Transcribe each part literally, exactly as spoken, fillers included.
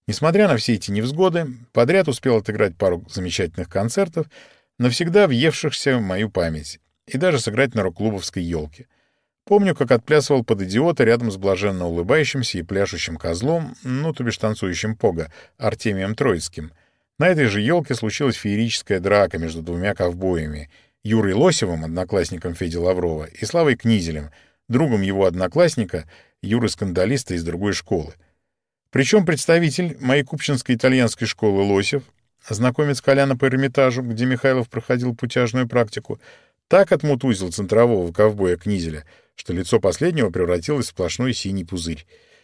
Несмотря на все эти невзгоды, подряд успел отыграть пару замечательных концертов, навсегда въевшихся в мою память, и даже сыграть на рок-клубовской елке. Помню, как отплясывал под «Идиота» рядом с блаженно улыбающимся и пляшущим козлом, ну, то бишь танцующим пого, Артемием Троицким. На этой же елке случилась феерическая драка между двумя ковбоями — Юрой Лосевым, одноклассником Феди Лаврова, и Славой Книзелем, другом его одноклассника, Юры-скандалиста из другой школы. Причем представитель моей купчинской итальянской школы Лосев, знакомец Коляна по Эрмитажу, где Михайлов проходил путяжную практику, так отмутузил центрового ковбоя Книзеля, что лицо последнего превратилось в сплошной синий пузырь.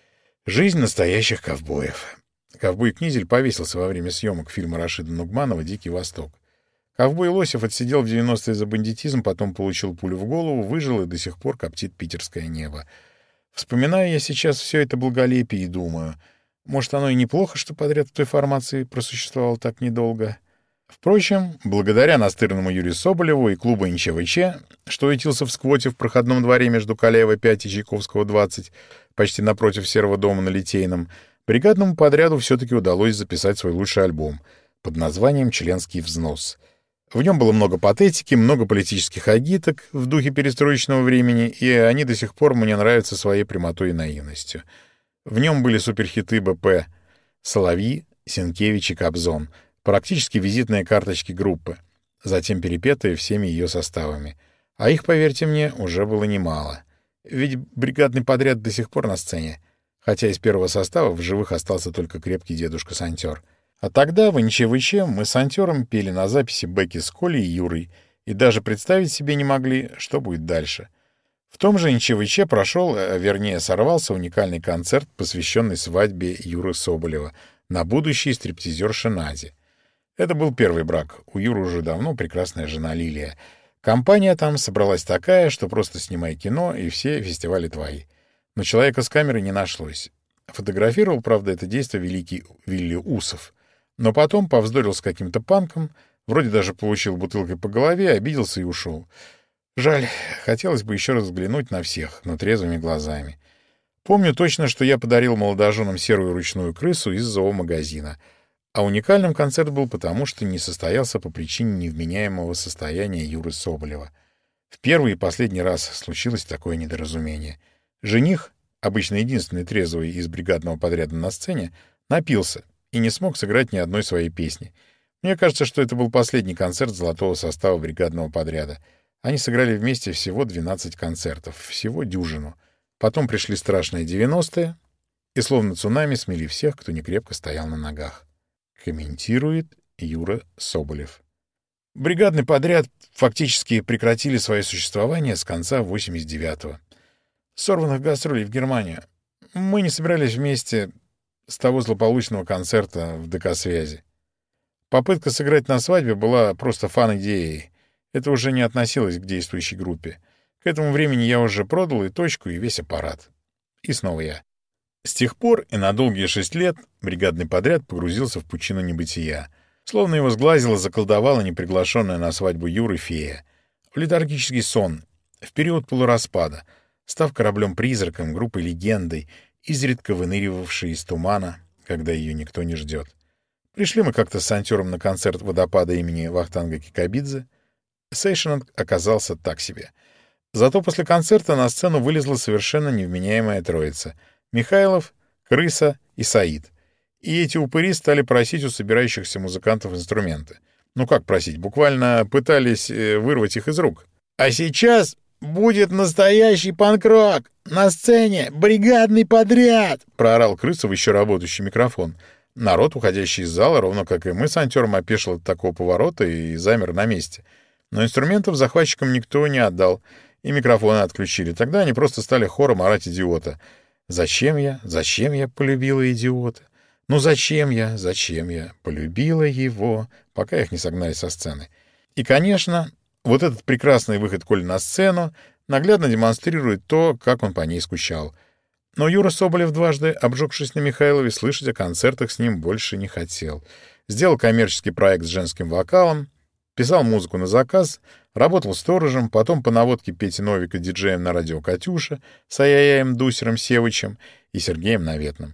Жизнь настоящих ковбоев. Ковбой Книзель повесился во время съемок фильма Рашида Нугманова «Дикий Восток». Ковбой Лосев отсидел в девяностые за бандитизм, потом получил пулю в голову, выжил и до сих пор коптит питерское небо. Вспоминаю я сейчас все это благолепие и думаю, может, оно и неплохо, что подряд в той формации просуществовало так недолго. Впрочем, благодаря настырному Юрию Соболеву и клубу эн че вэ че, что ютился в сквоте в проходном дворе между Каляева пять и Чайковского двадцать, почти напротив Серого дома на Литейном, бригадному подряду все-таки удалось записать свой лучший альбом под названием «Членский взнос». В нем было много патетики, много политических агиток в духе перестроечного времени, и они до сих пор мне нравятся своей прямотой и наивностью. В нем были суперхиты бэ пэ «Соловьи», «Сенкевич» и «Кобзон», практически визитные карточки группы, затем перепетые всеми ее составами. А их, поверьте мне, уже было немало. Ведь бригадный подряд до сих пор на сцене, хотя из первого состава в живых остался только крепкий дедушка-сантер. А тогда в эн че вэ че мы с сантером пели на записи бэки с Колей и Юрой, и даже представить себе не могли, что будет дальше. В том же эн че вэ че прошел, а вернее сорвался уникальный концерт, посвященный свадьбе Юры Соболева на будущей стриптизерше Наде. Это был первый брак, у Юры уже давно прекрасная жена Лилия. Компания там собралась такая, что просто снимай кино, и все фестивали твои. Но человека с камерой не нашлось. Фотографировал, правда, это действо великий Вилли Усов. Но потом повздорил с каким-то панком, вроде даже получил бутылкой по голове, обиделся и ушел. Жаль, хотелось бы еще раз взглянуть на всех, но трезвыми глазами. Помню точно, что я подарил молодоженам серую ручную крысу из зоомагазина. А уникальным концерт был потому, что не состоялся по причине невменяемого состояния Юры Соболева. В первый и последний раз случилось такое недоразумение. Жених, обычно единственный трезвый из бригадного подряда на сцене, напился и не смог сыграть ни одной своей песни. Мне кажется, что это был последний концерт золотого состава бригадного подряда. Они сыграли вместе всего двенадцать концертов, всего дюжину. Потом пришли страшные девяностые, и словно цунами смели всех, кто некрепко стоял на ногах. Комментирует Юра Соболев. Бригадный подряд фактически прекратили свое существование с конца восемьдесят девятого. Сорванных гастролей в Германию. Мы не собирались вместе с того злополучного концерта в ДК «Связи». Попытка сыграть на свадьбе была просто фан-идеей. Это уже не относилось к действующей группе. К этому времени я уже продал и точку, и весь аппарат. И снова я. С тех пор и на долгие шесть лет бригадный подряд погрузился в пучину небытия. Словно его сглазила, заколдовала неприглашенная на свадьбу Юры фея. В летаргический сон, в период полураспада, став кораблем-призраком, группой-легендой, изредка выныривавшей из тумана, когда ее никто не ждет. Пришли мы как-то с сантером на концерт водопада имени Вахтанга Кикабидзе. Сейшен оказался так себе. Зато после концерта на сцену вылезла совершенно невменяемая троица — Михайлов, Крыса и Саид. И эти упыри стали просить у собирающихся музыкантов инструменты. Ну как просить? Буквально пытались вырвать их из рук. «А сейчас будет настоящий панк-рок! На сцене бригадный подряд!» — проорал Крыса в еще работающий микрофон. Народ, уходящий из зала, ровно как и мы с антером, опешил от такого поворота и замер на месте. Но инструментов захватчикам никто не отдал, и микрофоны отключили. Тогда они просто стали хором орать «Идиота». Зачем я, зачем я полюбила идиота? Ну зачем я, зачем я полюбила его, пока их не согнали со сцены. И, конечно, вот этот прекрасный выход Коли на сцену наглядно демонстрирует то, как он по ней скучал. Но Юра Соболев, дважды обжегшись на Михайлове, слышать о концертах с ним больше не хотел. Сделал коммерческий проект с женским вокалом, писал музыку на заказ, работал сторожем, потом по наводке Пети Новика диджеем на радио «Катюша» с Аяяем Дусером Севычем и Сергеем Наветным.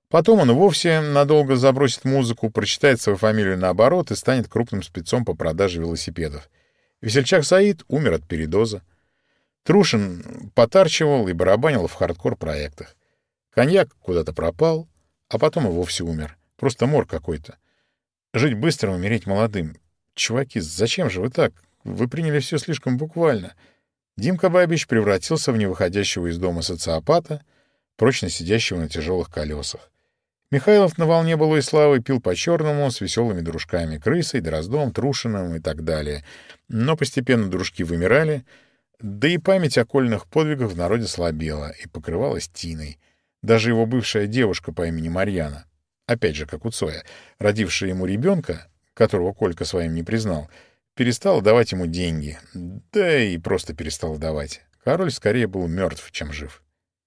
Потом он и вовсе надолго забросит музыку, прочитает свою фамилию наоборот и станет крупным спецом по продаже велосипедов. Весельчак Саид умер от передоза. Трушин потарчивал и барабанил в хардкор-проектах. Коньяк куда-то пропал, а потом и вовсе умер. Просто мор какой-то. Жить быстро, умереть молодым. Чуваки, зачем же вы так? Вы приняли все слишком буквально. Димка Бабич превратился в невыходящего из дома социопата, прочно сидящего на тяжелых колесах. Михайлов на волне былой славы пил по-черному с веселыми дружками, Крысой, Дроздом, Трушиным и так далее. Но постепенно дружки вымирали, да и память о кольных подвигах в народе слабела и покрывалась тиной. Даже его бывшая девушка по имени Марьяна, опять же, как у Цоя, родившая ему ребенка, которого Колька своим не признал, перестала давать ему деньги. Да и просто перестала давать. Король скорее был мертв, чем жив.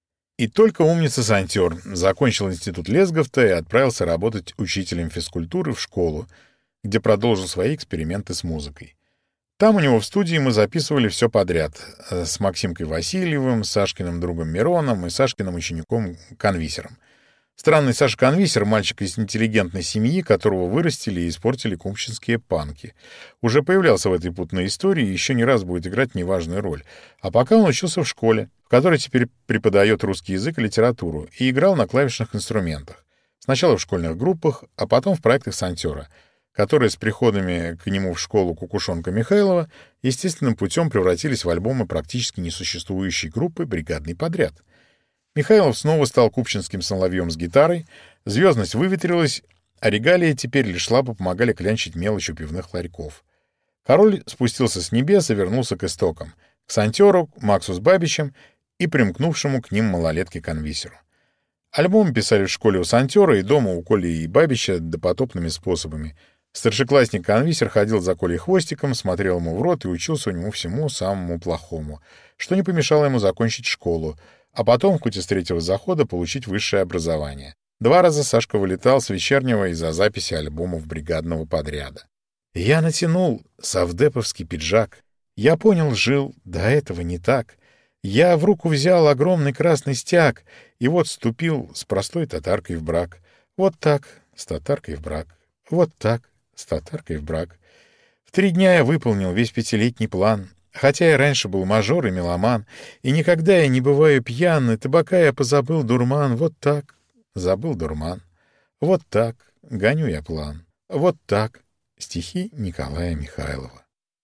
И только умница-сантер закончил институт Лесговта и отправился работать учителем физкультуры в школу, где продолжил свои эксперименты с музыкой. Там у него в студии мы записывали все подряд. С Максимкой Васильевым, с Сашкиным другом Мироном и Сашкиным учеником Конвисером. Странный Саша Конвисер — мальчик из интеллигентной семьи, которого вырастили и испортили кумчинские панки. Уже появлялся в этой путной истории и еще не раз будет играть неважную роль. А пока он учился в школе, в которой теперь преподает русский язык и литературу, и играл на клавишных инструментах. Сначала в школьных группах, а потом в проектах сантера, которые с приходами к нему в школу Кукушонка Михайлова естественным путем превратились в альбомы практически несуществующей группы «Бригадный подряд». Михайлов снова стал купчинским соловьем с гитарой, звездность выветрилась, а регалии теперь лишь слабо помогали клянчить мелочь у пивных ларьков. Король спустился с небес и вернулся к истокам, к сантеру, к Максу с Бабичем и примкнувшему к ним малолетке-конвисеру. Альбом писали в школе у сантера и дома у Коли и Бабича допотопными способами. Старшеклассник-конвисер ходил за Колей хвостиком, смотрел ему в рот и учился у него всему самому плохому, что не помешало ему закончить школу, а потом, хоть и с третьего захода, получить высшее образование. Два раза Сашка вылетал с вечернего из-за записи альбомов бригадного подряда. Я натянул совдеповский пиджак. Я понял, жил до этого не так. Я в руку взял огромный красный стяг и вот вступил с простой татаркой в брак. Вот так, с татаркой в брак. Вот так, с татаркой в брак. В три дня я выполнил весь пятилетний план. Хотя я раньше был мажор и меломан, и никогда я не бываю пьян, и табака я позабыл дурман. Вот так, забыл дурман. Вот так, гоню я план. Вот так, стихи Николая Михайлова.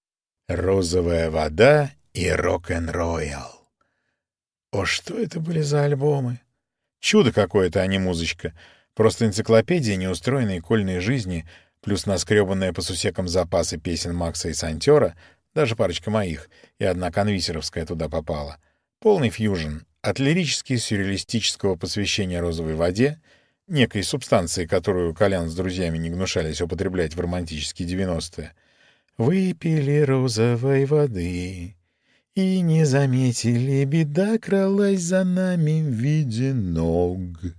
«Розовая вода» и «Рок-н-роял». О, что это были за альбомы? Чудо какое-то, а не музычка. Просто энциклопедия неустроенной кольной жизни, плюс наскребанные по сусекам запасы песен Макса и Сантера, даже парочка моих, и одна конвисеровская туда попала. Полный фьюжн. От лирически-сюрреалистического посвящения розовой воде, некой субстанции, которую Колян с друзьями не гнушались употреблять в романтические девяностые. «Выпили розовой воды и не заметили, беда кралась за нами в виде ног».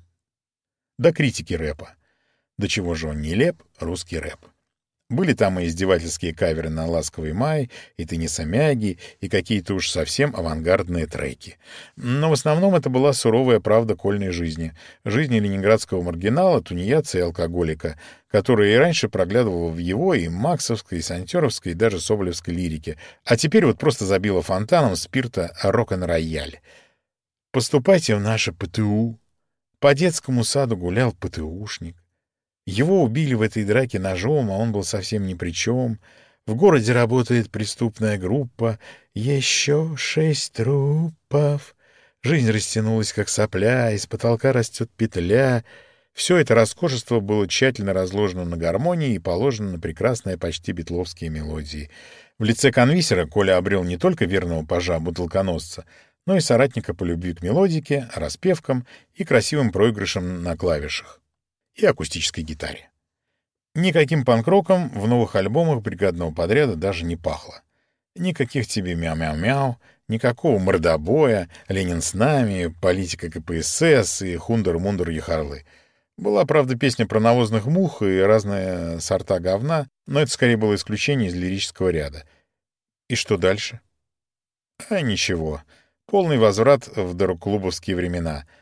До критики рэпа. До чего же он нелеп, русский рэп. Были там и издевательские каверы на «Ласковый май», и «Тенниса Мяги», и какие-то уж совсем авангардные треки. Но в основном это была суровая правда кольной жизни. Жизни ленинградского маргинала, тунеядца и алкоголика, которая и раньше проглядывала в его и максовской, и сантеровской, и даже соболевской лирике, а теперь вот просто забила фонтаном спирта рок-н-рояль. «Поступайте в наше ПТУ». По детскому саду гулял ПТУшник. Его убили в этой драке ножом, а он был совсем ни при чем. В городе работает преступная группа. Еще шесть трупов. Жизнь растянулась, как сопля, из потолка растет петля. Все это роскошество было тщательно разложено на гармонии и положено на прекрасные почти битловские мелодии. В лице конвисера Коля обрел не только верного пажа, бутылконосца, но и соратника по любви к мелодике, распевкам и красивым проигрышам на клавишах и акустической гитаре. Никаким панк-роком в новых альбомах бригадного подряда даже не пахло. Никаких тебе мяу-мяу-мяу, никакого мордобоя, Ленин с нами, политика ка пэ эс эс и хундер-мундер-яхарлы. Была, правда, песня про навозных мух и разные сорта говна, но это скорее было исключение из лирического ряда. И что дальше? А ничего. Полный возврат в дороклубовские времена.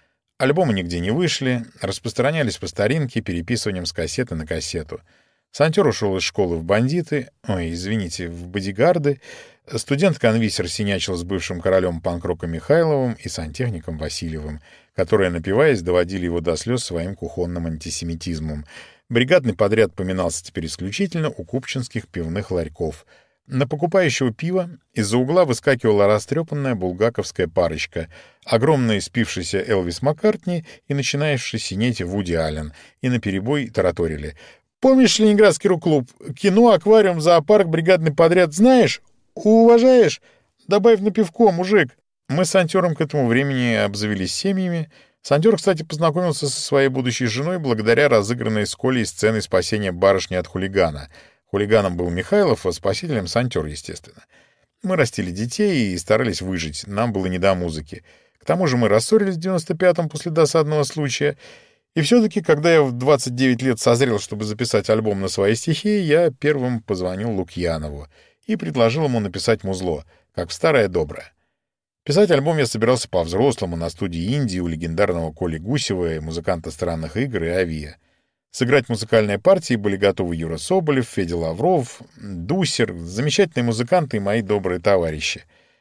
Альбомы нигде не вышли, распространялись по старинке переписыванием с кассеты на кассету. Сантер ушел из школы в бандиты, ой, извините, в бодигарды. Студент-конвисер синячил с бывшим королем панк-рока Михайловым и сантехником Васильевым, которые, напиваясь, доводили его до слез своим кухонным антисемитизмом. Бригадный подряд поминался теперь исключительно у купчинских пивных ларьков. На покупающего пива из-за угла выскакивала растрепанная булгаковская парочка, огромный спившийся Элвис Маккартни и начинающий синеть Вуди Аллен, и наперебой тараторили. «Помнишь Ленинградский рок-клуб? Кино, аквариум, зоопарк, бригадный подряд знаешь? Уважаешь? Добавь на пивко, мужик!» Мы с Сантером к этому времени обзавелись семьями. Сантер, кстати, познакомился со своей будущей женой благодаря разыгранной с Колей сцены спасения барышни от хулигана. Хулиганом был Михайлов, а спасителем — Сантер, естественно. Мы растили детей и старались выжить, нам было не до музыки. К тому же мы рассорились в девяносто пятом после досадного случая. И все-таки, когда я в двадцать девять лет созрел, чтобы записать альбом на свои стихи, я первым позвонил Лукьянову и предложил ему написать музло, как в старое доброе. Писать альбом я собирался по-взрослому на студии Индии у легендарного Коли Гусева, музыканта странных игр и Авиа. Сыграть музыкальные партии были готовы Юра Соболев, Федя Лавров, Дусер, замечательные музыканты и мои добрые товарищи.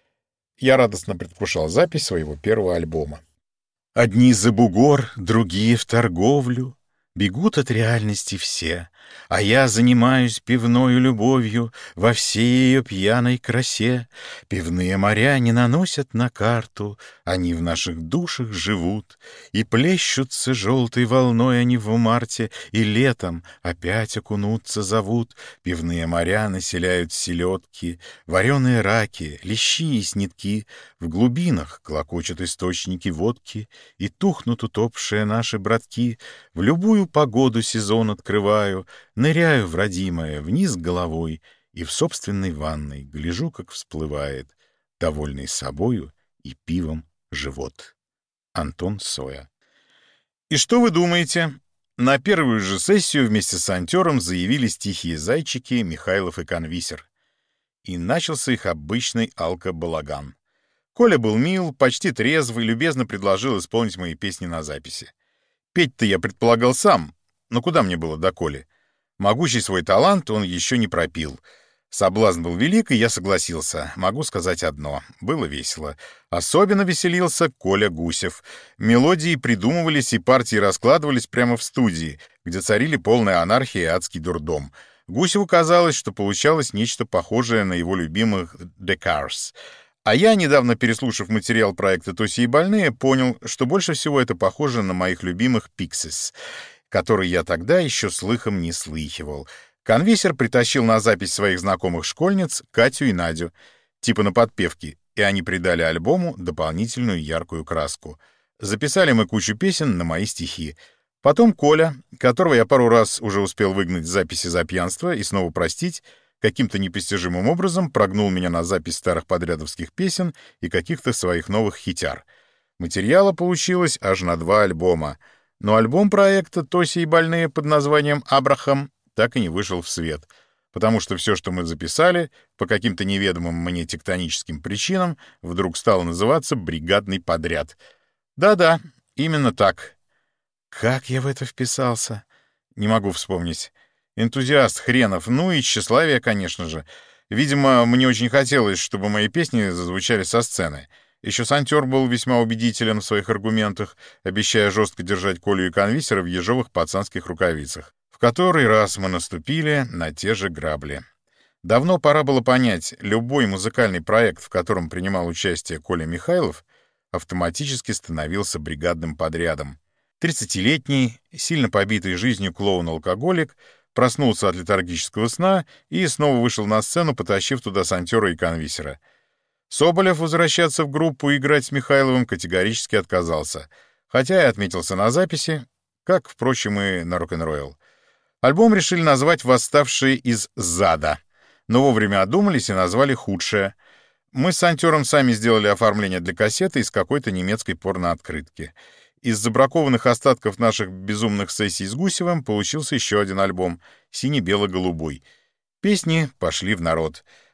Я радостно предвкушал запись своего первого альбома. Одни за бугор, другие в торговлю. Бегут от реальности все, а я занимаюсь пивною любовью во всей ее пьяной красе. Пивные моря не наносят на карту, они в наших душах живут, и плещутся желтой волной они в марте, и летом опять окунуться зовут. Пивные моря населяют селедки, вареные раки, лещи и снитки, в глубинах клокочут источники водки, и тухнут утопшие наши братки. В любую погоду сезон открываю, ныряю в родимое вниз головой и в собственной ванной гляжу, как всплывает, довольный собою и пивом живот. Антон Соя. И что вы думаете? На первую же сессию вместе с Сантером заявились тихие зайчики Михайлов и Конвисер. И начался их обычный алко-балаган. Коля был мил, почти трезвый, любезно предложил исполнить мои песни на записи. Петь-то я предполагал сам, но куда мне было до Коли? Могущий свой талант он еще не пропил. Соблазн был велик, и я согласился. Могу сказать одно — было весело. Особенно веселился Коля Гусев. Мелодии придумывались и партии раскладывались прямо в студии, где царили полная анархия и адский дурдом. Гусеву казалось, что получалось нечто похожее на его любимых «The Cars». А я, недавно переслушав материал проекта «Тоси и больные», понял, что больше всего это похоже на моих любимых «Pixies», которые я тогда еще слыхом не слыхивал. Конвисер притащил на запись своих знакомых школьниц Катю и Надю, типа на подпевки, и они придали альбому дополнительную яркую краску. Записали мы кучу песен на мои стихи. Потом Коля, которого я пару раз уже успел выгнать с записи за пьянство и снова простить, каким-то непостижимым образом прогнул меня на запись старых подрядовских песен и каких-то своих новых хитяр. Материала получилось аж на два альбома, но альбом проекта «Тоси и больные» под названием «Абрахам» так и не вышел в свет, потому что все, что мы записали, по каким-то неведомым мне тектоническим причинам, вдруг стало называться «Бригадный подряд». Да-да, именно так. Как я в это вписался? Не могу вспомнить. Энтузиаст хренов, ну и тщеславие, конечно же. Видимо, мне очень хотелось, чтобы мои песни зазвучали со сцены. Еще Сантер был весьма убедителен в своих аргументах, обещая жестко держать Колю и Конвисера в ежовых пацанских рукавицах. В который раз мы наступили на те же грабли. Давно пора было понять, любой музыкальный проект, в котором принимал участие Коля Михайлов, автоматически становился бригадным подрядом. Тридцатилетний, сильно побитый жизнью клоун-алкоголик проснулся от летаргического сна и снова вышел на сцену, потащив туда Сантера и Конвисера. Соболев возвращаться в группу и играть с Михайловым категорически отказался, хотя и отметился на записи, как, впрочем, и на рок-н-ролл. Альбом решили назвать «Восставшие из зада», но вовремя одумались и назвали «Худшее». Мы с Сантером сами сделали оформление для кассеты из какой-то немецкой порнооткрытки. Из забракованных остатков наших безумных сессий с Гусевым получился еще один альбом — «Сине-бело-голубой». Песни пошли в народ.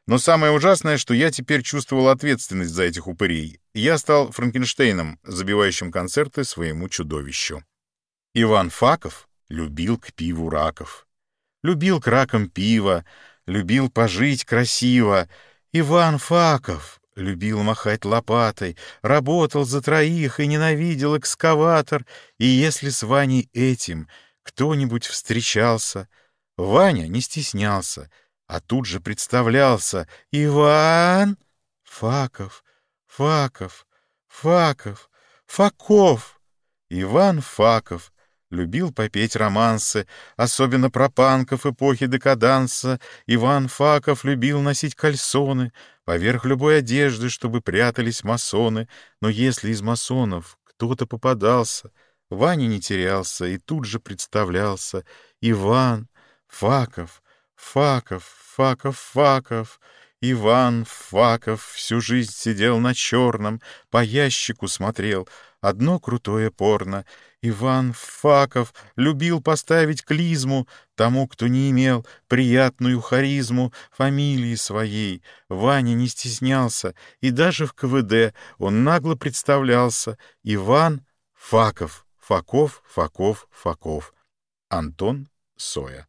Но самое ужасное, что я теперь чувствовал ответственность за этих упырей. Я стал Франкенштейном, забивающим концерты своему чудовищу. Иван Факов любил к пиву раков. Любил к ракам пиво, любил пожить красиво. Иван Факов любил махать лопатой, работал за троих и ненавидел экскаватор. И если с Ваней этим кто-нибудь встречался, Ваня не стеснялся, а тут же представлялся: «Иван Факов, Факов, Факов, Факов». Иван Факов любил попеть романсы, особенно про панков эпохи декаданса. Иван Факов любил носить кальсоны поверх любой одежды, чтобы прятались масоны. Но если из масонов кто-то попадался, Ваня не терялся и тут же представлялся: «Иван Факов, Факов, Факов, Факов». Иван Факов всю жизнь сидел на черном, по ящику смотрел одно крутое порно. Иван Факов любил поставить клизму тому, кто не имел приятную харизму фамилии своей. Ваня не стеснялся, и даже в ка вэ дэ он нагло представлялся: «Иван Факов, Факов, Факов, Факов». Антон Соя.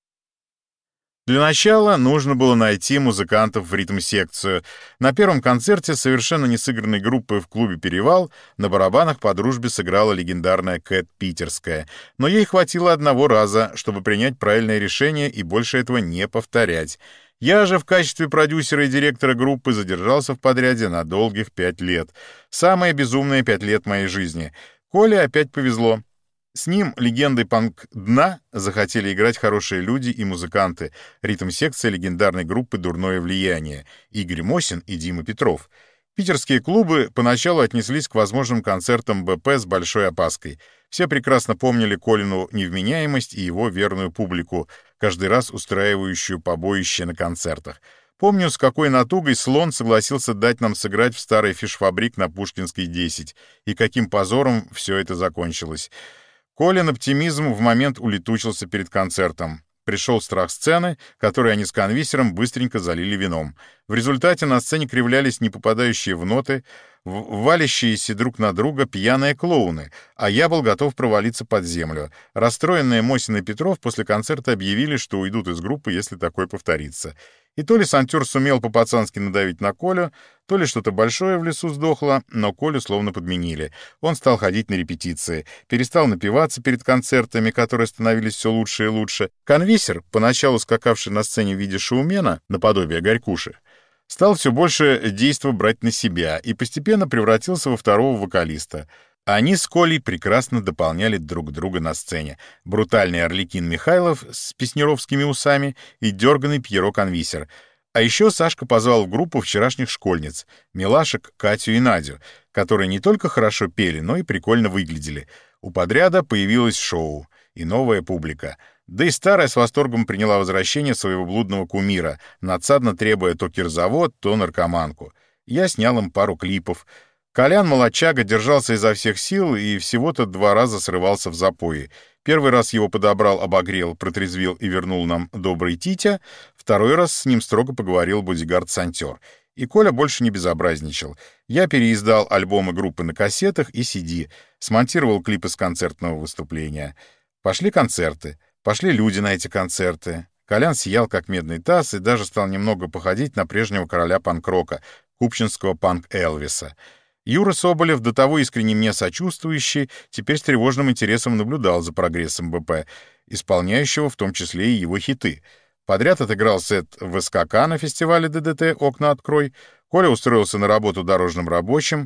Для начала нужно было найти музыкантов в ритм-секцию. На первом концерте совершенно не сыгранной группы в клубе «Перевал» на барабанах по дружбе сыграла легендарная Кэт Питерская. Но ей хватило одного раза, чтобы принять правильное решение и больше этого не повторять. Я же в качестве продюсера и директора группы задержался в подряде на долгих пять лет. Самые безумные пять лет моей жизни. Коле опять повезло. С ним, легендой панк-дна, захотели играть хорошие люди и музыканты. Ритм-секция легендарной группы «Дурное влияние» Игорь Мосин и Дима Петров. Питерские клубы поначалу отнеслись к возможным концертам бэ пэ с большой опаской. Все прекрасно помнили Колину невменяемость и его верную публику, каждый раз устраивающую побоище на концертах. Помню, с какой натугой Слон согласился дать нам сыграть в старый фишфабрик на Пушкинской, десять, и каким позором все это закончилось. Колин оптимизм в момент улетучился перед концертом. Пришел страх сцены, который они с конвисером быстренько залили вином. В результате на сцене кривлялись не попадающие в ноты, валящиеся друг на друга пьяные клоуны, а я был готов провалиться под землю. Расстроенные Мосин и Петров после концерта объявили, что уйдут из группы, если такое повторится. И то ли Сантюр сумел по-пацански надавить на Колю, то ли что-то большое в лесу сдохло, но Колю словно подменили. Он стал ходить на репетиции, перестал напиваться перед концертами, которые становились все лучше и лучше. Конвисер, поначалу скакавший на сцене в виде шоумена, наподобие Горькуши, стал все больше действа брать на себя и постепенно превратился во второго вокалиста. Они с Колей прекрасно дополняли друг друга на сцене. Брутальный Арлекин Михайлов с песнеровскими усами и дерганый Пьеро Конвисер. А еще Сашка позвал в группу вчерашних школьниц — Милашек, Катю и Надю, которые не только хорошо пели, но и прикольно выглядели. У подряда появилось шоу и новая публика. Да и старая с восторгом приняла возвращение своего блудного кумира, надсадно требуя то кирзавод, то наркоманку. Я снял им пару клипов. Колян Молодчага держался изо всех сил и всего-то два раза срывался в запое. Первый раз его подобрал, обогрел, протрезвил и вернул нам добрый Титя. Второй раз с ним строго поговорил бодигард-сантер. И Коля больше не безобразничал. Я переиздал альбомы группы на кассетах и си ди, смонтировал клипы с концертного выступления. Пошли концерты, пошли люди на эти концерты. Колян сиял, как медный таз, и даже стал немного походить на прежнего короля панк-рока, купчинского панк-Элвиса. Юра Соболев, до того искренне мне сочувствующий, теперь с тревожным интересом наблюдал за прогрессом бэ пэ, исполняющего в том числе и его хиты. Подряд отыграл сет в эс ка ка на фестивале дэ дэ тэ «Окна открой». Коля устроился на работу дорожным рабочим.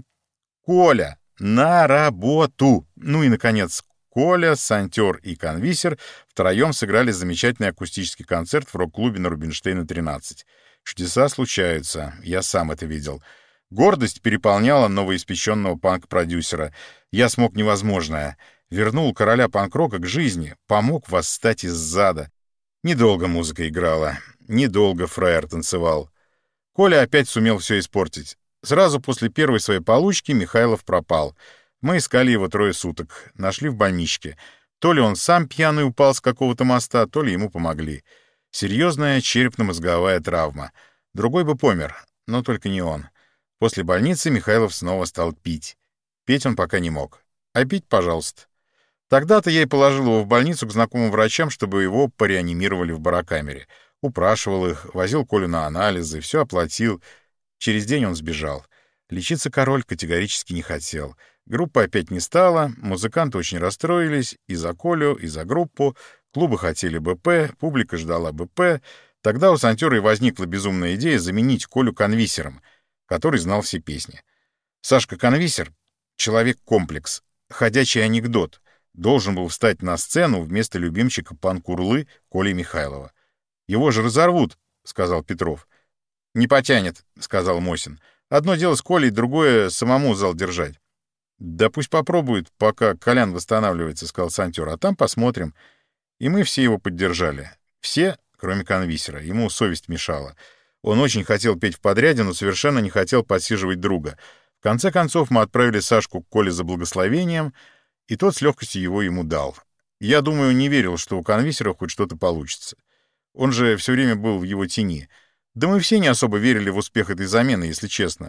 Коля! На работу! Ну и, наконец, Коля, Сантер и Конвисер втроем сыграли замечательный акустический концерт в рок-клубе на Рубинштейна, тринадцать. Чудеса случаются, я сам это видел. Гордость переполняла новоиспеченного панк-продюсера. Я смог невозможное. Вернул короля панк-рока к жизни, помог восстать из зада. Недолго музыка играла, недолго фраер танцевал. Коля опять сумел все испортить. Сразу после первой своей получки Михайлов пропал. Мы искали его трое суток, нашли в больничке. То ли он сам пьяный упал с какого-то моста, то ли ему помогли. Серьезная черепно-мозговая травма. Другой бы помер, но только не он. После больницы Михайлов снова стал пить. Петь он пока не мог. А пить, пожалуйста. Тогда-то я и положил его в больницу к знакомым врачам, чтобы его пореанимировали в барокамере. Упрашивал их, возил Колю на анализы, все оплатил. Через день он сбежал. Лечиться король категорически не хотел. Группы опять не стало, музыканты очень расстроились и за Колю, и за группу. Клубы хотели БП, публика ждала БП. Тогда у Сантера и возникла безумная идея заменить Колю конвисером, который знал все песни. Сашка Конвисер — человек-комплекс, ходячий анекдот, должен был встать на сцену вместо любимчика панк-урлы Коли Михайлова. «Его же разорвут», — сказал Петров. «Не потянет», — сказал Мосин. «Одно дело с Колей, другое — самому зал держать». «Да пусть попробует, пока Колян восстанавливается», — сказал Сантер, — «а там посмотрим». И мы все его поддержали. Все, кроме Конвисера. Ему совесть мешала. Он очень хотел петь в подряде, но совершенно не хотел подсиживать друга. В конце концов мы отправили Сашку к Коле за благословением, и тот с легкостью его ему дал. Я думаю, не верил, что у Конвисера хоть что-то получится. Он же все время был в его тени. Да мы все не особо верили в успех этой замены, если честно.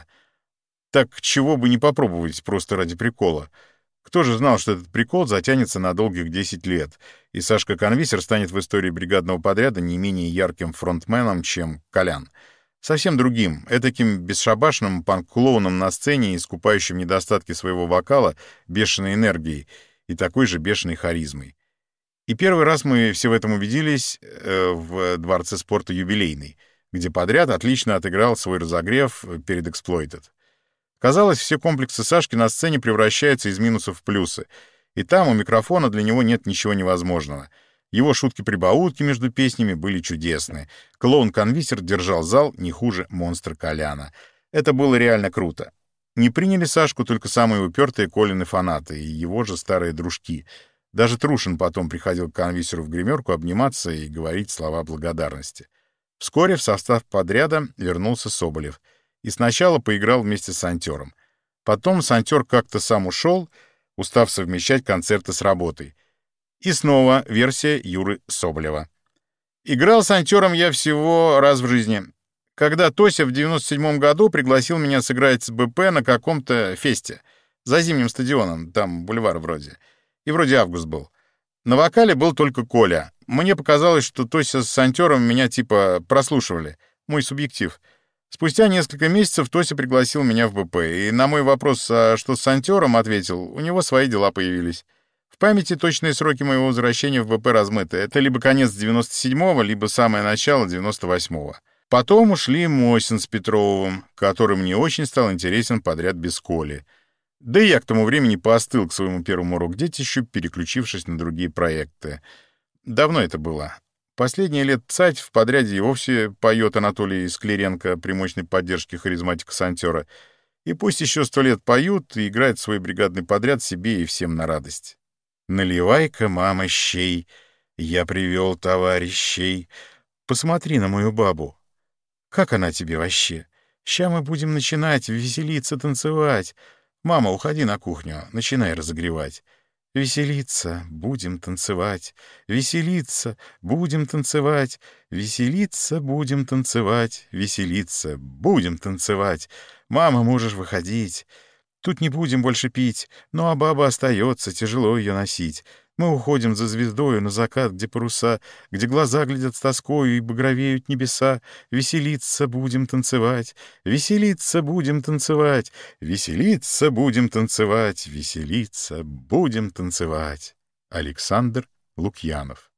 Так чего бы не попробовать просто ради прикола. Кто же знал, что этот прикол затянется на долгих десять лет, и Сашка Конвисер станет в истории бригадного подряда не менее ярким фронтменом, чем Колян. Совсем другим, этаким бесшабашным панк-клоуном на сцене, искупающим недостатки своего вокала бешеной энергией и такой же бешеной харизмой. И первый раз мы все в этом убедились э, в Дворце спорта «Юбилейный», где подряд отлично отыграл свой разогрев перед Exploited. Казалось, все комплексы Сашки на сцене превращаются из минусов в плюсы, и там у микрофона для него нет ничего невозможного. Его шутки-прибаутки между песнями были чудесны. Клоун-конвисер держал зал не хуже монстра Коляна. Это было реально круто. Не приняли Сашку только самые упертые Колины фанаты и его же старые дружки. Даже Трушин потом приходил к конвисеру в гримерку обниматься и говорить слова благодарности. Вскоре в состав подряда вернулся Соболев. И сначала поиграл вместе с Сантером. Потом Сантер как-то сам ушел, устав совмещать концерты с работой. И снова версия Юры Соболева. Играл с Сантером я всего раз в жизни. Когда Тося в девяносто седьмом году пригласил меня сыграть с БП на каком-то фесте. За Зимним стадионом, там бульвар вроде. И вроде август был. На вокале был только Коля. Мне показалось, что Тося с Сантером меня типа прослушивали. Мой субъектив. Спустя несколько месяцев Тося пригласил меня в БП, и на мой вопрос, а что с Сантером, ответил, у него свои дела появились. В памяти точные сроки моего возвращения в БП размыты. Это либо конец девяносто седьмого, либо самое начало девяносто восьмого. Потом ушли Мосин с Петровым, который мне очень стал интересен подряд без Коли. Да и я к тому времени поостыл к своему первому рок-детищу, переключившись на другие проекты. Давно это было. Последние лет цать в подряде и вовсе поет Анатолий Скляренко при мощной поддержке харизматика Сантера. И пусть еще сто лет поют и играет свой бригадный подряд себе и всем на радость. «Наливай-ка, мама, щей, я привел товарищей. Посмотри на мою бабу. Как она тебе вообще? Ща мы будем начинать веселиться, танцевать. Мама, уходи на кухню, начинай разогревать. Веселиться, будем танцевать, веселиться, будем танцевать, веселиться, будем танцевать, веселиться, будем танцевать. Мама, можешь выходить. Тут не будем больше пить, ну а баба остается, тяжело ее носить. Мы уходим за звездою на закат, где паруса, где глаза глядят с тоскою и багровеют небеса. Веселиться будем танцевать, веселиться будем танцевать, веселиться будем танцевать, веселиться будем танцевать. Александр Лукьянов.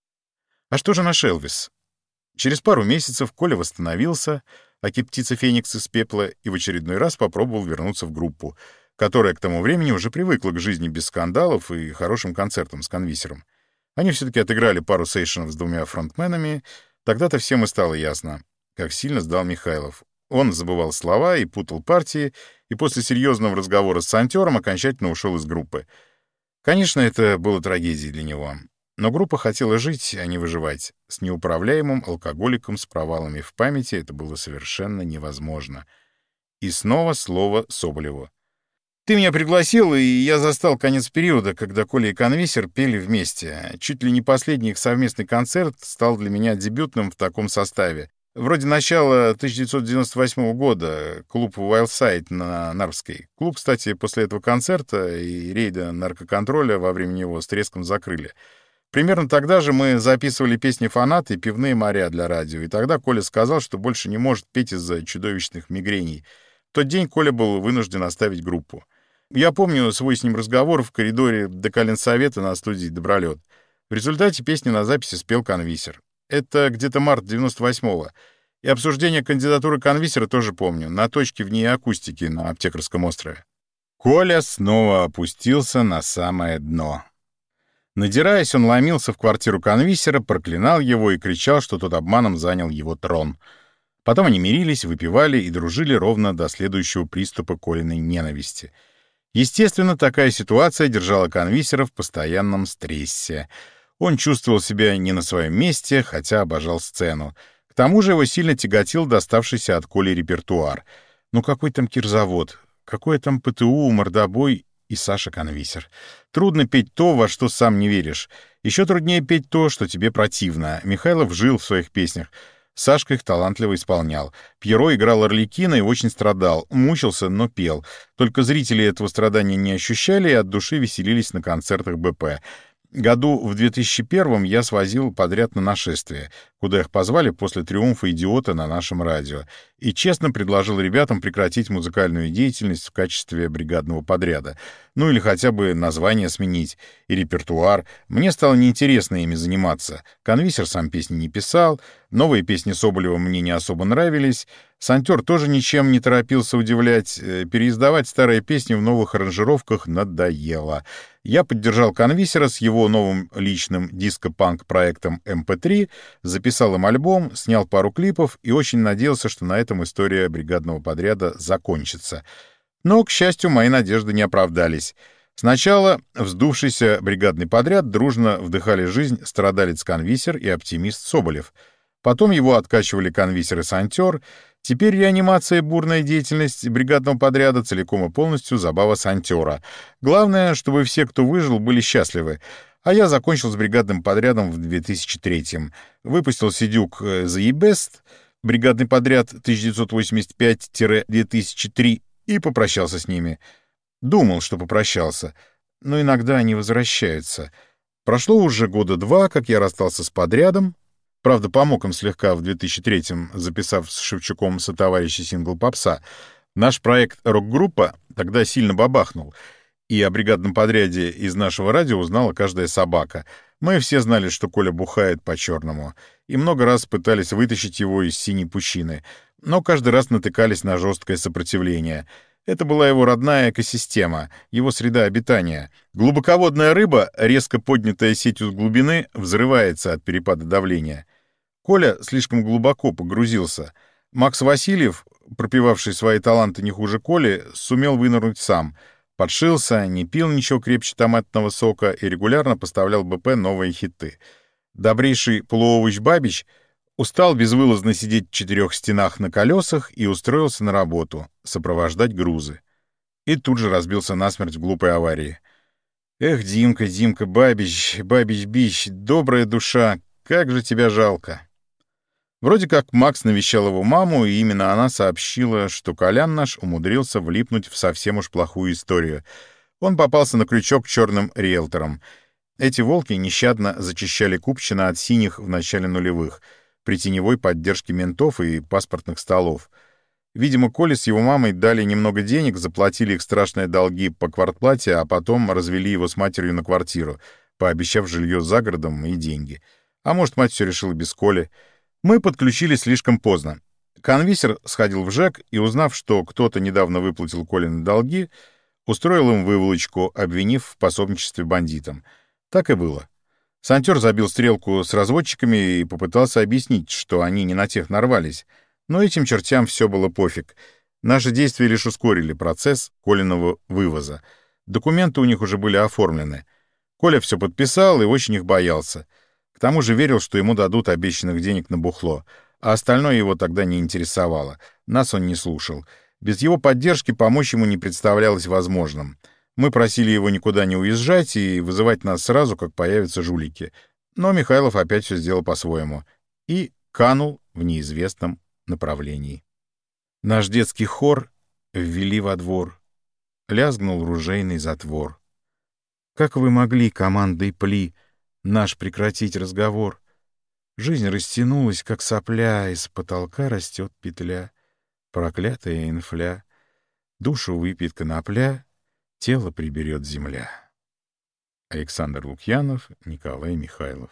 А что же наш Элвис? Через пару месяцев Коля восстановился, аки птица Феникс из пепла, и в очередной раз попробовал вернуться в группу, которая к тому времени уже привыкла к жизни без скандалов и хорошим концертам с конвисером. Они все-таки отыграли пару сейшенов с двумя фронтменами. Тогда-то всем и стало ясно, как сильно сдал Михайлов. Он забывал слова и путал партии, и после серьезного разговора с Сантером окончательно ушел из группы. Конечно, это было трагедией для него. Но группа хотела жить, а не выживать. С неуправляемым алкоголиком с провалами в памяти это было совершенно невозможно. И снова слово Соболеву. «Ты меня пригласил, и я застал конец периода, когда Коля и Конвисер пели вместе. Чуть ли не последний их совместный концерт стал для меня дебютным в таком составе. Вроде начала тысяча девятьсот девяносто восьмого года, клуб Wildside на Нарвской. Клуб, кстати, после этого концерта и рейда наркоконтроля во время него с треском закрыли. Примерно тогда же мы записывали песни «Фанаты» и «Пивные моря» для радио, и тогда Коля сказал, что больше не может петь из-за чудовищных мигрений. В тот день Коля был вынужден оставить группу. Я помню свой с ним разговор в коридоре до Коленсовета на студии «Добролет». В результате песни на записи спел Конвисер. Это где-то март девяносто восьмого. И обсуждение кандидатуры Конвисера тоже помню, на точке в ней акустики на Аптекарском острове. Коля снова опустился на самое дно. Надираясь, он ломился в квартиру Конвисера, проклинал его и кричал, что тот обманом занял его трон. Потом они мирились, выпивали и дружили ровно до следующего приступа Колиной ненависти. Естественно, такая ситуация держала Конвисера в постоянном стрессе. Он чувствовал себя не на своем месте, хотя обожал сцену. К тому же его сильно тяготил доставшийся от Коли репертуар. Ну какой там кирзавод, какое там ПТУ, мордобой и Саша Конвисер. Трудно петь то, во что сам не веришь. Еще труднее петь то, что тебе противно. Михайлов жил в своих песнях. Сашка их талантливо исполнял. Пьеро играл Арлекина и очень страдал. Мучился, но пел. Только зрители этого страдания не ощущали и от души веселились на концертах БП. Году в две тысячи первом я свозил подряд на нашествие, куда их позвали после триумфа «Идиота» на нашем радио, и честно предложил ребятам прекратить музыкальную деятельность в качестве бригадного подряда, ну или хотя бы название сменить, и репертуар. Мне стало неинтересно ими заниматься. Конвисер сам песни не писал, новые песни Соболева мне не особо нравились, Сантер тоже ничем не торопился удивлять, переиздавать старые песни в новых аранжировках надоело. Я поддержал Конвисера с его новым личным диско-панк-проектом эм пэ три, записал им альбом, снял пару клипов и очень надеялся, что на этом история бригадного подряда закончится. Но, к счастью, мои надежды не оправдались. Сначала вздувшийся бригадный подряд дружно вдыхали жизнь страдалец Конвисер и оптимист Соболев. Потом его откачивали Конвисер и Сантер. Теперь реанимация и бурная деятельность бригадного подряда целиком и полностью забава Сантера. Главное, чтобы все, кто выжил, были счастливы. А я закончил с бригадным подрядом в две тысячи третьем. Выпустил «Сидюк The Best», бригадный подряд тысяча девятьсот восемьдесят пять — две тысячи три, и попрощался с ними. Думал, что попрощался, но иногда они возвращаются. Прошло уже года два, как я расстался с подрядом. Правда, помог им слегка в две тысячи третьем, записав с Шевчуком сотоварищи сингл «Попса». Наш проект «Рок-группа» тогда сильно бабахнул, и о бригадном подряде из нашего радио узнала каждая собака. Мы все знали, что Коля бухает по-черному, и много раз пытались вытащить его из синей пучины, но каждый раз натыкались на жесткое сопротивление. Это была его родная экосистема, его среда обитания. Глубоководная рыба, резко поднятая сетью с глубины, взрывается от перепада давления. Коля слишком глубоко погрузился. Макс Васильев, пропивавший свои таланты не хуже Коли, сумел вынырнуть сам. Подшился, не пил ничего крепче томатного сока и регулярно поставлял БП новые хиты. Добрейший полуовощ Бабич устал безвылазно сидеть в четырех стенах на колесах и устроился на работу, сопровождать грузы. И тут же разбился насмерть в глупой аварии. Эх, Димка, Димка, Бабич, Бабич-бич, добрая душа, как же тебя жалко. Вроде как Макс навещал его маму, и именно она сообщила, что Колян наш умудрился влипнуть в совсем уж плохую историю. Он попался на крючок к черным риэлторам. Эти волки нещадно зачищали Купчино от синих в начале нулевых, при теневой поддержке ментов и паспортных столов. Видимо, Коле с его мамой дали немного денег, заплатили их страшные долги по квартплате, а потом развели его с матерью на квартиру, пообещав жилье за городом и деньги. А может, мать все решила без Коли. Мы подключились слишком поздно. Конвисер сходил в ЖЭК и, узнав, что кто-то недавно выплатил Колины долги, устроил им выволочку, обвинив в пособничестве бандитам. Так и было. Сантер забил стрелку с разводчиками и попытался объяснить, что они не на тех нарвались. Но этим чертям все было пофиг. Наши действия лишь ускорили процесс Колиного вывоза. Документы у них уже были оформлены. Коля все подписал и очень их боялся. К тому же верил, что ему дадут обещанных денег на бухло, а остальное его тогда не интересовало. Нас он не слушал. Без его поддержки помочь ему не представлялось возможным. Мы просили его никуда не уезжать и вызывать нас сразу, как появятся жулики. Но Михайлов опять все сделал по-своему. И канул в неизвестном направлении. Наш детский хор ввели во двор. Лязгнул ружейный затвор. Как вы могли, командой пли, наш прекратить разговор? Жизнь растянулась, как сопля, из потолка растет петля. Проклятая инфля, душу выпьет конопля, тело приберет земля. Александр Лукьянов, Николай Михайлов.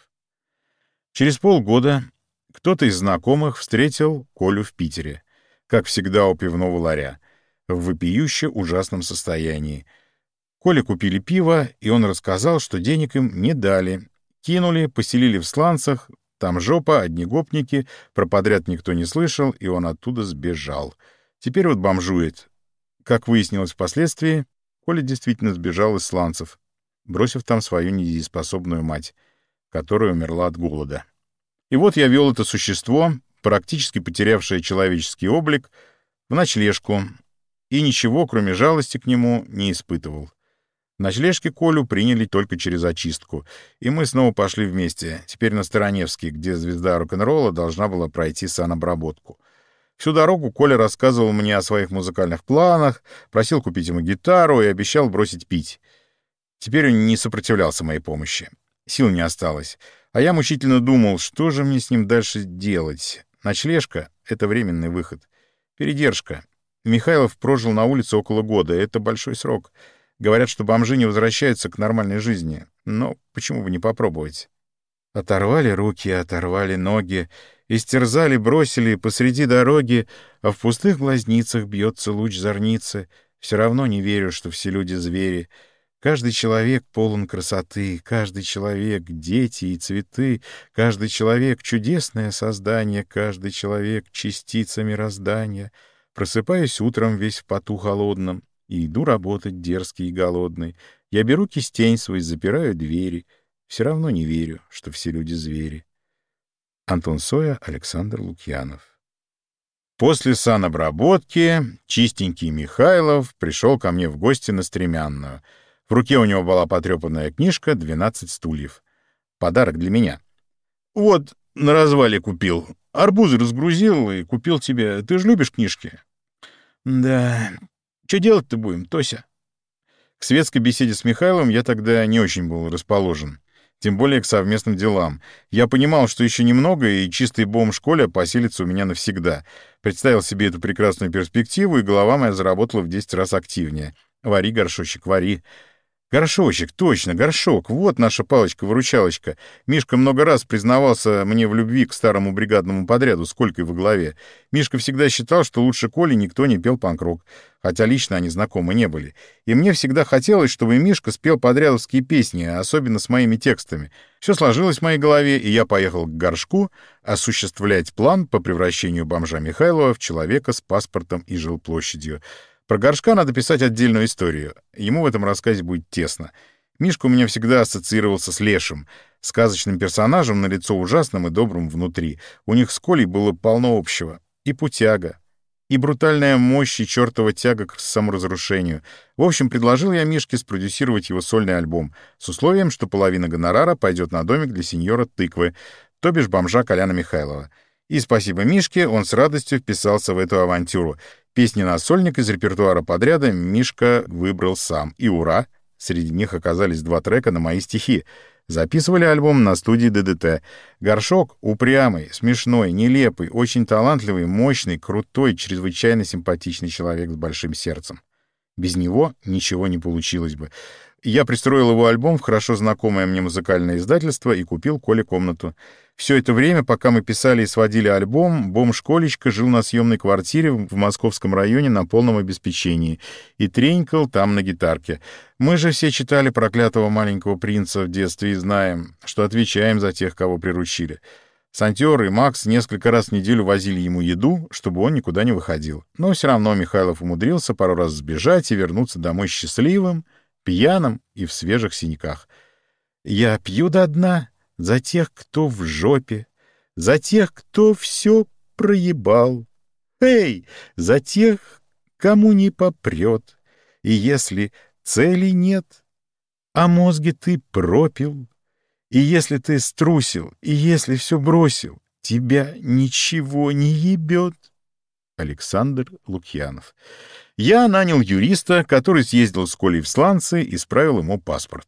Через полгода кто-то из знакомых встретил Колю в Питере, как всегда у пивного ларя, в вопиюще ужасном состоянии. Коле купили пиво, и он рассказал, что денег им не дали. Кинули, поселили в Сланцах, там жопа, одни гопники, про подряд никто не слышал, и он оттуда сбежал. Теперь вот бомжует. Как выяснилось впоследствии, Коля действительно сбежал из Сланцев, бросив там свою недееспособную мать, которая умерла от голода. И вот я вел это существо, практически потерявшее человеческий облик, в ночлежку, и ничего, кроме жалости к нему, не испытывал. В ночлежке Колю приняли только через очистку, и мы снова пошли вместе, теперь на Староневский, где звезда рок-н-ролла должна была пройти санобработку. Всю дорогу Коля рассказывал мне о своих музыкальных планах, просил купить ему гитару и обещал бросить пить. Теперь он не сопротивлялся моей помощи. Сил не осталось. А я мучительно думал, что же мне с ним дальше делать. Ночлежка — это временный выход. Передержка. Михайлов прожил на улице около года. Это большой срок. Говорят, что бомжи не возвращаются к нормальной жизни. Но почему бы не попробовать? Оторвали руки, оторвали ноги, истерзали, бросили посреди дороги, а в пустых глазницах бьется луч зорницы. Все равно не верю, что все люди звери. Каждый человек полон красоты, каждый человек — дети и цветы, каждый человек — чудесное создание, каждый человек — частица мироздания. Просыпаюсь утром весь в поту холодном и иду работать дерзкий и голодный. Я беру кистень свой, запираю двери. Все равно не верю, что все люди звери. Антон Соя, Александр Лукьянов. После санобработки чистенький Михайлов пришел ко мне в гости на Стремянную. В руке у него была потрепанная книжка «Двенадцать стульев». Подарок для меня. «Вот, на развале купил. Арбузы разгрузил и купил тебе. Ты же любишь книжки?» «Да. Что делать-то будем, Тося?» К светской беседе с Михайловым я тогда не очень был расположен. Тем более к совместным делам. Я понимал, что еще немного, и чистый бомж Коля поселится у меня навсегда. Представил себе эту прекрасную перспективу, и голова моя заработала в десять раз активнее. «Вари, горшочек, вари». Горшочек, точно, горшок, вот наша палочка-выручалочка. Мишка много раз признавался мне в любви к старому бригадному подряду с Колькой во главе. Мишка всегда считал, что лучше Коли никто не пел панк-рок, хотя лично они знакомы не были. И мне всегда хотелось, чтобы Мишка спел подрядовские песни, особенно с моими текстами. Все сложилось в моей голове, и я поехал к горшку осуществлять план по превращению бомжа Михайлова в человека с паспортом и жилплощадью. Про горшка надо писать отдельную историю. Ему в этом рассказе будет тесно. Мишка у меня всегда ассоциировался с Лешим, сказочным персонажем, нарицо ужасным и добрым внутри. У них с Колей было полно общего. И путяга, и брутальная мощь, и чертова тяга к саморазрушению. В общем, предложил я Мишке спродюсировать его сольный альбом с условием, что половина гонорара пойдет на домик для сеньора Тыквы, то бишь бомжа Коляна Михайлова. И спасибо Мишке, он с радостью вписался в эту авантюру. Песни на сольник из репертуара подряда Мишка выбрал сам. И ура! Среди них оказались два трека на мои стихи. Записывали альбом на студии ДДТ. Горшок упрямый, смешной, нелепый, очень талантливый, мощный, крутой, чрезвычайно симпатичный человек с большим сердцем. Без него ничего не получилось бы. Я пристроил его альбом в хорошо знакомое мне музыкальное издательство и купил Коле комнату. Все это время, пока мы писали и сводили альбом, бомж Колечка жил на съемной квартире в московском районе на полном обеспечении и тренькал там на гитарке. Мы же все читали «Проклятого маленького принца» в детстве и знаем, что отвечаем за тех, кого приручили. Сантер и Макс несколько раз в неделю возили ему еду, чтобы он никуда не выходил. Но все равно Михайлов умудрился пару раз сбежать и вернуться домой счастливым, пьяным и в свежих синяках. «Я пью до дна за тех, кто в жопе, за тех, кто все проебал. Эй, за тех, кому не попрет. И если цели нет, а мозги ты пропил, и если ты струсил, и если все бросил, тебя ничего не ебет. Александр Лукьянов. Я нанял юриста, который съездил с Колей в сланцы и справил ему паспорт.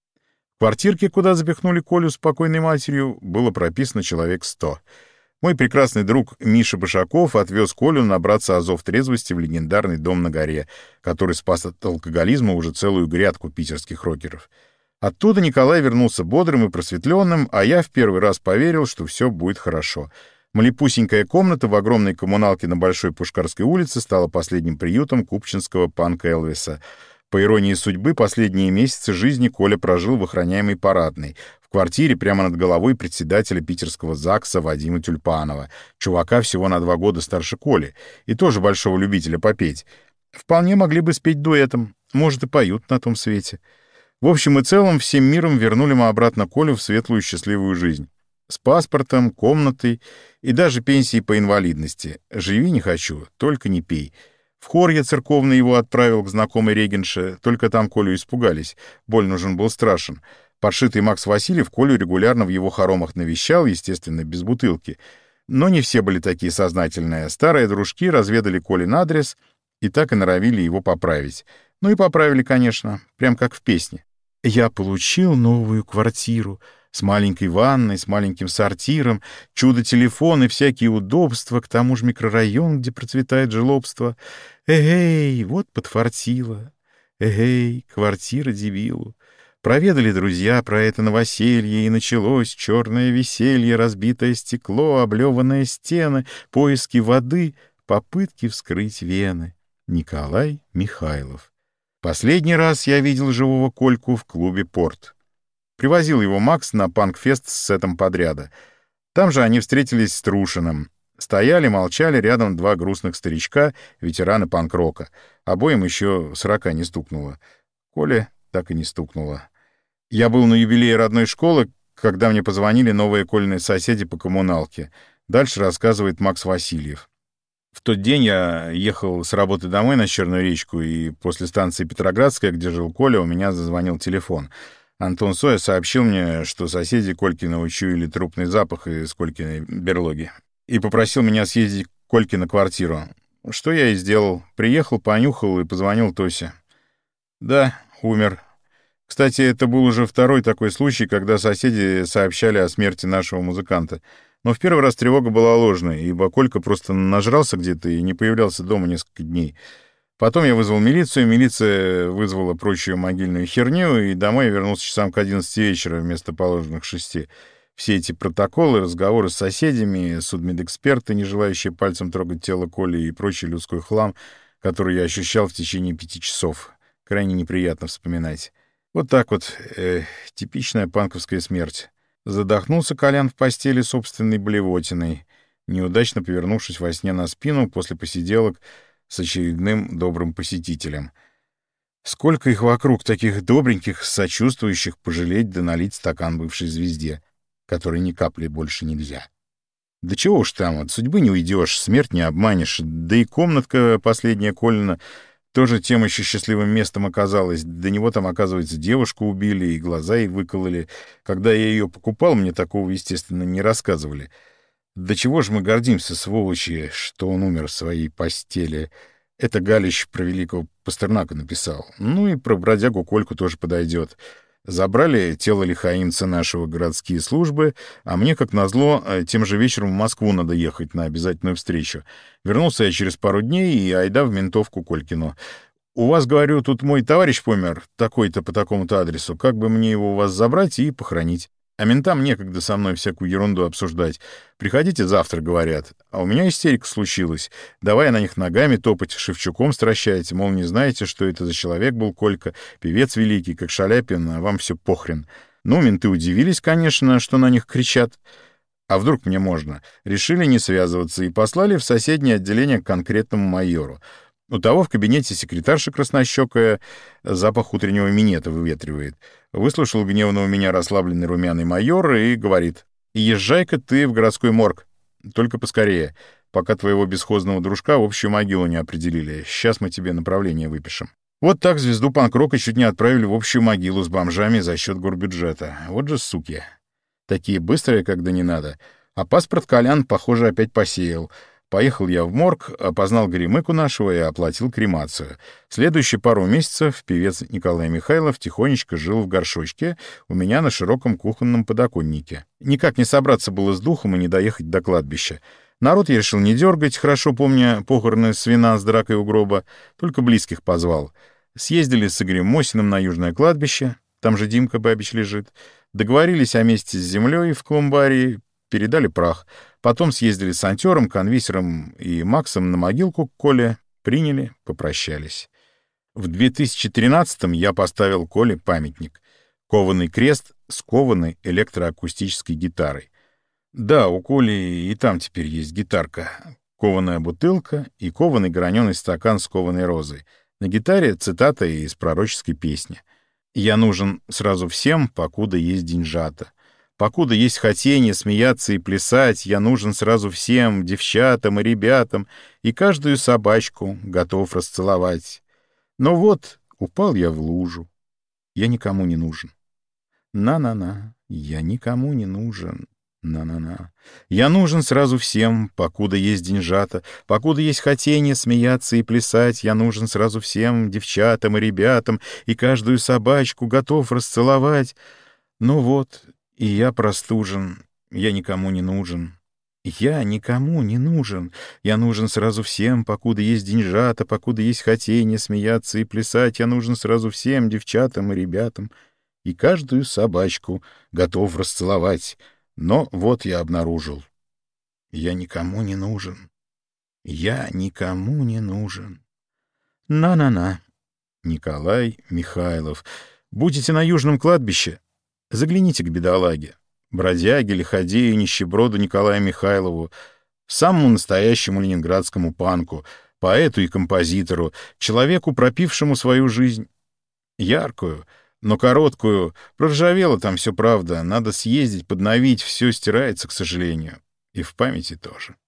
В квартирке, куда запихнули Колю с покойной матерью, было прописано человек сто. Мой прекрасный друг Миша Башаков отвез Колю набраться азов трезвости в легендарный дом на горе, который спас от алкоголизма уже целую грядку питерских рокеров. Оттуда Николай вернулся бодрым и просветленным, а я в первый раз поверил, что все будет хорошо. Малепусенькая комната в огромной коммуналке на Большой Пушкарской улице стала последним приютом купчинского панка Элвиса. По иронии судьбы, последние месяцы жизни Коля прожил в охраняемой парадной, в квартире прямо над головой председателя питерского ЗАГСа Вадима Тюльпанова, чувака всего на два года старше Коли, и тоже большого любителя попеть. Вполне могли бы спеть дуэтом, может, и поют на том свете. В общем и целом, всем миром вернули мы обратно Колю в светлую счастливую жизнь. С паспортом, комнатой и даже пенсией по инвалидности. Живи не хочу, только не пей. В хор я церковный его отправил к знакомой регенше, только там Колю испугались, боль нужен был страшен. Подшитый Макс Васильев Колю регулярно в его хоромах навещал, естественно, без бутылки. Но не все были такие сознательные. Старые дружки разведали Колин адрес и так и норовили его поправить. Ну и поправили, конечно, прям как в песне. «Я получил новую квартиру с маленькой ванной, с маленьким сортиром, чудо-телефон и всякие удобства, к тому же микрорайон, где процветает жлобство. Эгей, вот подфартило. Эгей, квартира дебилу». Проведали друзья про это новоселье, и началось черное веселье, разбитое стекло, облеванные стены, поиски воды, попытки вскрыть вены. Николай Михайлов. Последний раз я видел живого Кольку в клубе «Порт». Привозил его Макс на панк-фест с сетом подряда. Там же они встретились с Трушиным. Стояли, молчали рядом два грустных старичка, ветераны панк-рока. Обоим еще сорока не стукнуло. Коле так и не стукнуло. Я был на юбилее родной школы, когда мне позвонили новые Колины соседи по коммуналке. Дальше рассказывает Макс Васильев. В тот день я ехал с работы домой на Черную речку, и после станции Петроградская, где жил Коля, у меня зазвонил телефон. Антон Соя сообщил мне, что соседи Колькина учуяли трупный запах из Колькиной берлоги, и попросил меня съездить к Кольке на квартиру. Что я и сделал. Приехал, понюхал и позвонил Тосе. Да, умер. Кстати, это был уже второй такой случай, когда соседи сообщали о смерти нашего музыканта. Но в первый раз тревога была ложной, ибо Колька просто нажрался где-то и не появлялся дома несколько дней. Потом я вызвал милицию, милиция вызвала прочую могильную херню, и домой я вернулся часам к одиннадцати вечера вместо положенных шести. Все эти протоколы, разговоры с соседями, судмедэксперты, не желающие пальцем трогать тело Коли, и прочий людской хлам, который я ощущал в течение пяти часов. Крайне неприятно вспоминать. Вот так вот, э, типичная панковская смерть. Задохнулся Колян в постели собственной блевотиной, неудачно повернувшись во сне на спину после посиделок с очередным добрым посетителем. Сколько их вокруг, таких добреньких, сочувствующих, пожалеть да налить стакан бывшей звезде, которой ни капли больше нельзя. Да чего уж там, от судьбы не уйдешь, смерть не обманешь, да и комнатка последняя Колина тоже тем еще счастливым местом оказалась. До него там, оказывается, девушку убили и глаза ей выкололи. Когда я ее покупал, мне такого, естественно, не рассказывали. До чего же мы гордимся, сволочи, что он умер в своей постели. Это Галич про великого Пастернака написал. Ну и про бродягу Кольку тоже подойдет. Забрали тело лихаимца нашего городские службы, а мне, как назло, тем же вечером в Москву надо ехать на обязательную встречу. Вернулся я через пару дней, и айда в ментовку Колькину. «У вас, говорю, тут мой товарищ помер, такой-то по такому-то адресу. Как бы мне его у вас забрать и похоронить? А ментам некогда со мной всякую ерунду обсуждать. Приходите завтра, говорят. А у меня истерика случилась. Давай на них ногами топать, Шевчуком стращать. Мол, не знаете, что это за человек был Колька, певец великий, как Шаляпин, а вам все похрен. Ну, менты удивились, конечно, что на них кричат. А вдруг мне можно? Решили не связываться и послали в соседнее отделение к конкретному майору. У того в кабинете секретарша краснощекая запах утреннего минета выветривает. Выслушал гневного меня расслабленный румяный майор и говорит: «Езжай-ка ты в городской морг. Только поскорее, пока твоего бесхозного дружка в общую могилу не определили. Сейчас мы тебе направление выпишем». Вот так звезду панк-рока чуть не отправили в общую могилу с бомжами за счет горбюджета. Вот же суки. Такие быстрые, когда не надо. А паспорт Колян, похоже, опять посеял. Поехал я в морг, опознал горемыку нашего и оплатил кремацию. Следующие пару месяцев певец Николай Михайлов тихонечко жил в горшочке у меня на широком кухонном подоконнике. Никак не собраться было с духом и не доехать до кладбища. Народ я решил не дергать, хорошо помня похороны свина с дракой у гроба, только близких позвал. Съездили с Игорем Мосиным на южное кладбище, там же Димка Бабич лежит, договорились о месте с землей в колумбарии, передали прах. Потом съездили с Антером, Конвисером и Максом на могилку к Коле, приняли, попрощались. В две тысячи тринадцатом я поставил Коле памятник. Кованый крест с кованой электроакустической гитарой. Да, у Коли и там теперь есть гитарка. Кованая бутылка и кованый граненый стакан с кованой розой. На гитаре цитата из пророческой песни. «Я нужен сразу всем, покуда есть деньжата. Покуда есть хотение смеяться и плясать, я нужен сразу всем, девчатам и ребятам, и каждую собачку готов расцеловать. Но вот упал я в лужу, я никому не нужен. На-на-на, я никому не нужен. На-на-на. Я нужен сразу всем, покуда есть деньжата, покуда есть хотение смеяться и плясать, я нужен сразу всем, девчатам и ребятам, и каждую собачку готов расцеловать. Ну вот... И я простужен, я никому не нужен. Я никому не нужен. Я нужен сразу всем, покуда есть деньжата, покуда есть хотение смеяться и плясать. Я нужен сразу всем, девчатам и ребятам. И каждую собачку готов расцеловать. Но вот я обнаружил. Я никому не нужен. Я никому не нужен. На-на-на. Николай Михайлов. Будете на южном кладбище? Загляните к бедолаге, бродяге, лиходею, нищеброду Николаю Михайлову, самому настоящему ленинградскому панку, поэту и композитору, человеку, пропившему свою жизнь. Яркую, но короткую, проржавело там все, правда, надо съездить, подновить, все стирается, к сожалению, и в памяти тоже.